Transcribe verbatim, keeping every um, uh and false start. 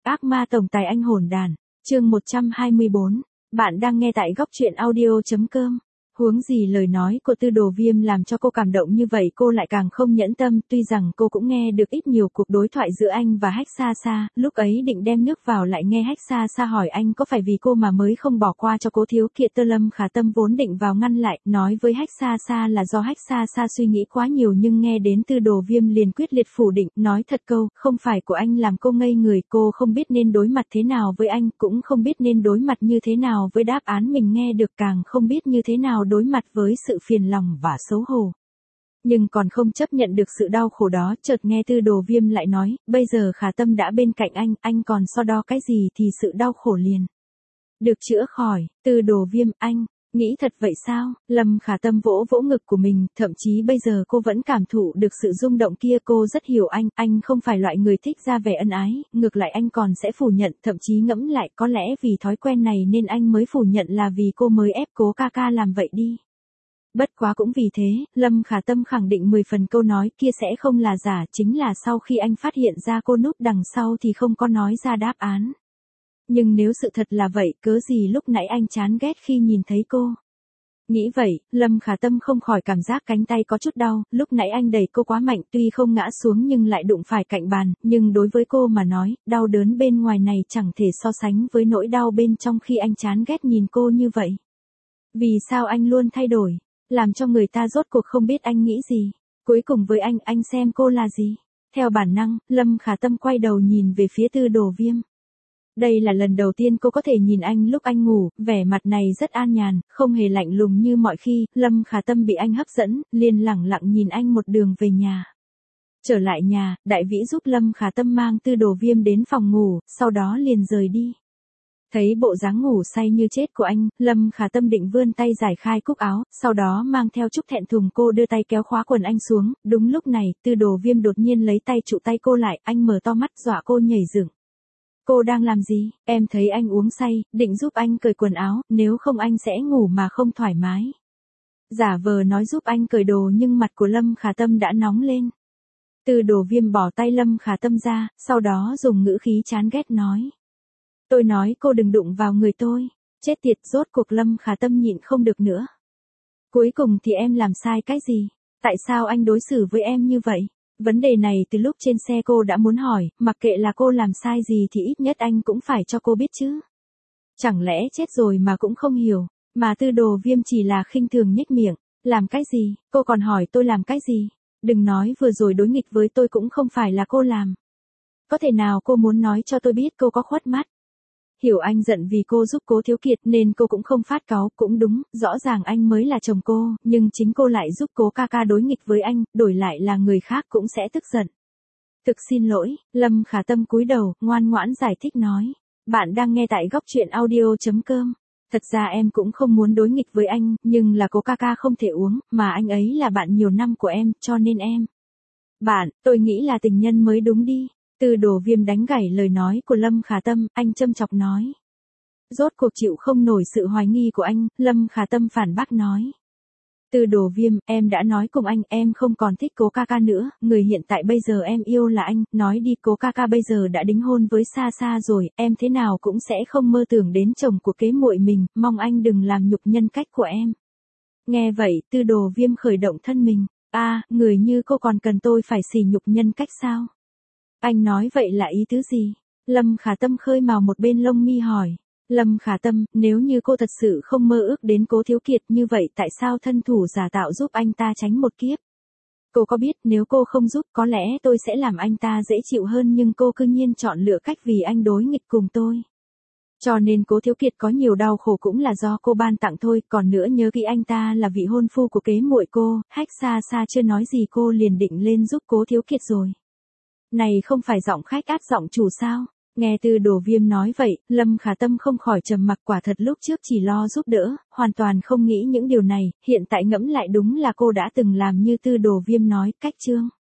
Ác ma tổng tài anh hồn đàn, chương một trăm hai mươi bốn. Bạn đang nghe tại góc truyện audio.com. Huống gì lời nói của Tư Đồ Viêm làm cho cô cảm động như vậy, cô lại càng không nhẫn tâm. Tuy rằng cô cũng nghe được ít nhiều cuộc đối thoại giữa anh và Hách Xa Xa, lúc ấy định đem nước vào lại nghe Hách Xa Xa hỏi anh có phải vì cô mà mới không bỏ qua cho Cố Thiếu Kiệt. Tơ Lâm Khả Tâm vốn định vào ngăn lại, nói với Hách Xa Xa là do Hách Xa Xa suy nghĩ quá nhiều, nhưng nghe đến Tư Đồ Viêm liền quyết liệt phủ định, nói thật câu, không phải của anh làm cô ngây người, cô không biết nên đối mặt thế nào với anh, cũng không biết nên đối mặt như thế nào với đáp án mình nghe được, càng không biết như thế nào đối mặt với sự phiền lòng và xấu hổ. Nhưng còn không chấp nhận được sự đau khổ đó, chợt nghe Tư Đồ Viêm lại nói, bây giờ Khả Tâm đã bên cạnh anh, anh còn so đo cái gì thì sự đau khổ liền được chữa khỏi. Tư Đồ Viêm, anh nghĩ thật vậy sao? Lâm Khả Tâm vỗ vỗ ngực của mình, thậm chí bây giờ cô vẫn cảm thụ được sự rung động kia. Cô rất hiểu anh, anh không phải loại người thích ra vẻ ân ái, ngược lại anh còn sẽ phủ nhận, thậm chí ngẫm lại có lẽ vì thói quen này nên anh mới phủ nhận là vì cô mới ép Cố ca ca làm vậy đi. Bất quá cũng vì thế, Lâm Khả Tâm khẳng định mười phần câu nói kia sẽ không là giả, chính là sau khi anh phát hiện ra cô núp đằng sau thì không có nói ra đáp án. Nhưng nếu sự thật là vậy, cớ gì lúc nãy anh chán ghét khi nhìn thấy cô? Nghĩ vậy, Lâm Khả Tâm không khỏi cảm giác cánh tay có chút đau, lúc nãy anh đẩy cô quá mạnh, tuy không ngã xuống nhưng lại đụng phải cạnh bàn, nhưng đối với cô mà nói, đau đớn bên ngoài này chẳng thể so sánh với nỗi đau bên trong khi anh chán ghét nhìn cô như vậy. Vì sao anh luôn thay đổi, làm cho người ta rốt cuộc không biết anh nghĩ gì? Cuối cùng với anh, anh xem cô là gì? Theo bản năng, Lâm Khả Tâm quay đầu nhìn về phía Tư Đồ Viêm. Đây là lần đầu tiên cô có thể nhìn anh lúc anh ngủ, vẻ mặt này rất an nhàn, không hề lạnh lùng như mọi khi. Lâm Khả Tâm bị anh hấp dẫn, liền lẳng lặng nhìn anh một đường về nhà. Trở lại nhà, Đại Vĩ giúp Lâm Khả Tâm mang Tư Đồ Viêm đến phòng ngủ, sau đó liền rời đi. Thấy bộ dáng ngủ say như chết của anh, Lâm Khả Tâm định vươn tay giải khai cúc áo, sau đó mang theo chút thẹn thùng cô đưa tay kéo khóa quần anh xuống. Đúng lúc này, Tư Đồ Viêm đột nhiên lấy tay trụ tay cô lại, anh mở to mắt dọa cô nhảy dựng. Cô đang làm gì? Em thấy anh uống say, định giúp anh cởi quần áo, nếu không anh sẽ ngủ mà không thoải mái. Giả vờ nói giúp anh cởi đồ nhưng mặt của Lâm Khả Tâm đã nóng lên. Tư Đồ Viêm bỏ tay Lâm Khả Tâm ra, sau đó dùng ngữ khí chán ghét nói. Tôi nói cô đừng đụng vào người tôi. Chết tiệt, rốt cuộc Lâm Khả Tâm nhịn không được nữa. Cuối cùng thì em làm sai cái gì? Tại sao anh đối xử với em như vậy? Vấn đề này từ lúc trên xe cô đã muốn hỏi, mặc kệ là cô làm sai gì thì ít nhất anh cũng phải cho cô biết chứ. Chẳng lẽ chết rồi mà cũng không hiểu, mà Tư Đồ Viêm chỉ là khinh thường nhếch miệng. Làm cái gì? Cô còn hỏi tôi làm cái gì? Đừng nói vừa rồi đối nghịch với tôi cũng không phải là cô làm. Có thể nào cô muốn nói cho tôi biết cô có khuất mắt? Hiểu anh giận vì cô giúp Cố Thiếu Kiệt nên cô cũng không phát cáu, cũng đúng, rõ ràng anh mới là chồng cô, nhưng chính cô lại giúp Cố ca ca đối nghịch với anh, đổi lại là người khác cũng sẽ tức giận. Thực xin lỗi, Lâm Khả Tâm cúi đầu, ngoan ngoãn giải thích nói. Bạn đang nghe tại góc truyện audio.com. Thật ra em cũng không muốn đối nghịch với anh, nhưng là Cố ca ca không thể uống, mà anh ấy là bạn nhiều năm của em, cho nên em. Bạn, tôi nghĩ là tình nhân mới đúng đi. Tư Đồ Viêm đánh gãy lời nói của Lâm Khả Tâm, anh châm chọc nói. Rốt cuộc chịu không nổi sự hoài nghi của anh, Lâm Khả Tâm phản bác nói. Tư Đồ Viêm, em đã nói cùng anh, em không còn thích Cố ca ca nữa, người hiện tại bây giờ em yêu là anh, nói đi, Cố ca ca bây giờ đã đính hôn với Xa Xa rồi, em thế nào cũng sẽ không mơ tưởng đến chồng của kế muội mình, mong anh đừng làm nhục nhân cách của em. Nghe vậy, Tư Đồ Viêm khởi động thân mình, a, à, người như cô còn cần tôi phải sỉ nhục nhân cách sao? Anh nói vậy là ý tứ gì? Lâm Khả Tâm khơi mào một bên lông mi hỏi. Lâm Khả Tâm, nếu như cô thật sự không mơ ước đến Cố Thiếu Kiệt như vậy tại sao thân thủ giả tạo giúp anh ta tránh một kiếp? Cô có biết nếu cô không giúp có lẽ tôi sẽ làm anh ta dễ chịu hơn, nhưng cô cư nhiên chọn lựa cách vì anh đối nghịch cùng tôi. Cho nên Cố Thiếu Kiệt có nhiều đau khổ cũng là do cô ban tặng thôi, còn nữa nhớ kỹ anh ta là vị hôn phu của kế muội cô. Hách Xa Xa chưa nói gì cô liền định lên giúp Cố Thiếu Kiệt rồi. Này không phải giọng khách át giọng chủ sao? Nghe Tư Đồ Viêm nói vậy, Lâm Khả Tâm không khỏi trầm mặc, quả thật lúc trước chỉ lo giúp đỡ, hoàn toàn không nghĩ những điều này, hiện tại ngẫm lại đúng là cô đã từng làm như Tư Đồ Viêm nói, cách chương.